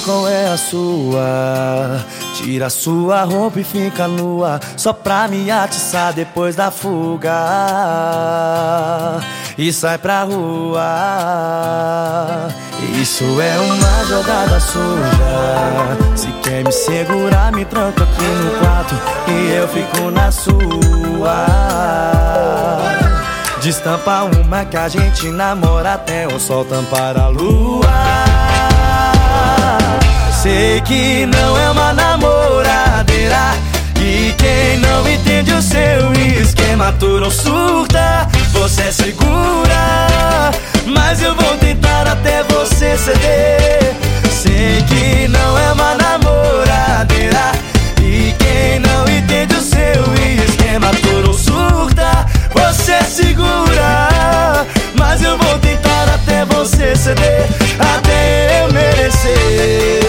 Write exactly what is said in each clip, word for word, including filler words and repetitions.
qual é a sua. Tira sua roupa e fica nua, só pra me atiçar depois da fuga. E sai pra rua. Isso é uma jogada suja. Se quer me segurar, me tranca aqui no quarto e eu fico na sua. Destampa uma que a gente namora até o sol tampar a lua. Sei que não é uma namoradeira, e quem não entende o seu esquema tu não surta. Você é segura, mas eu vou tentar até você ceder. Sei que não é uma namoradeira, e quem não entende o seu esquema tu não surta. Você é segura, mas eu vou tentar até você ceder, até eu merecer.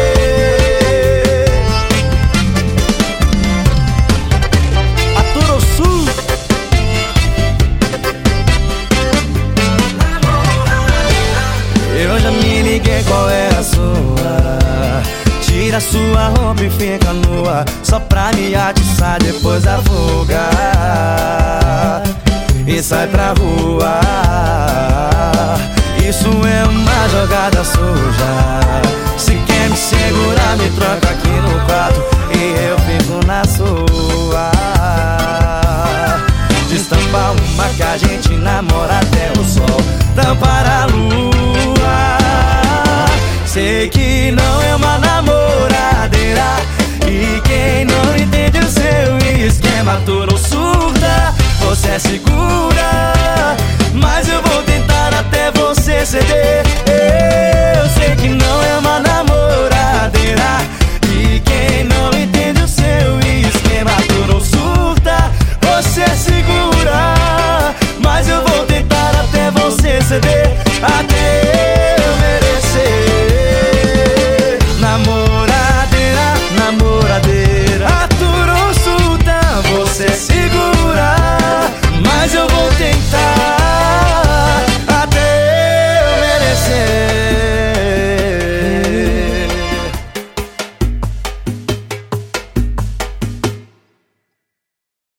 Eu já me liguei qual é a sua. Tira sua roupa e fica nua, só pra me atiçar depois da fuga. E sai pra rua. Isso é uma jogada suja. Se quer me segurar, me troca aqui no quarto e eu fico na sua.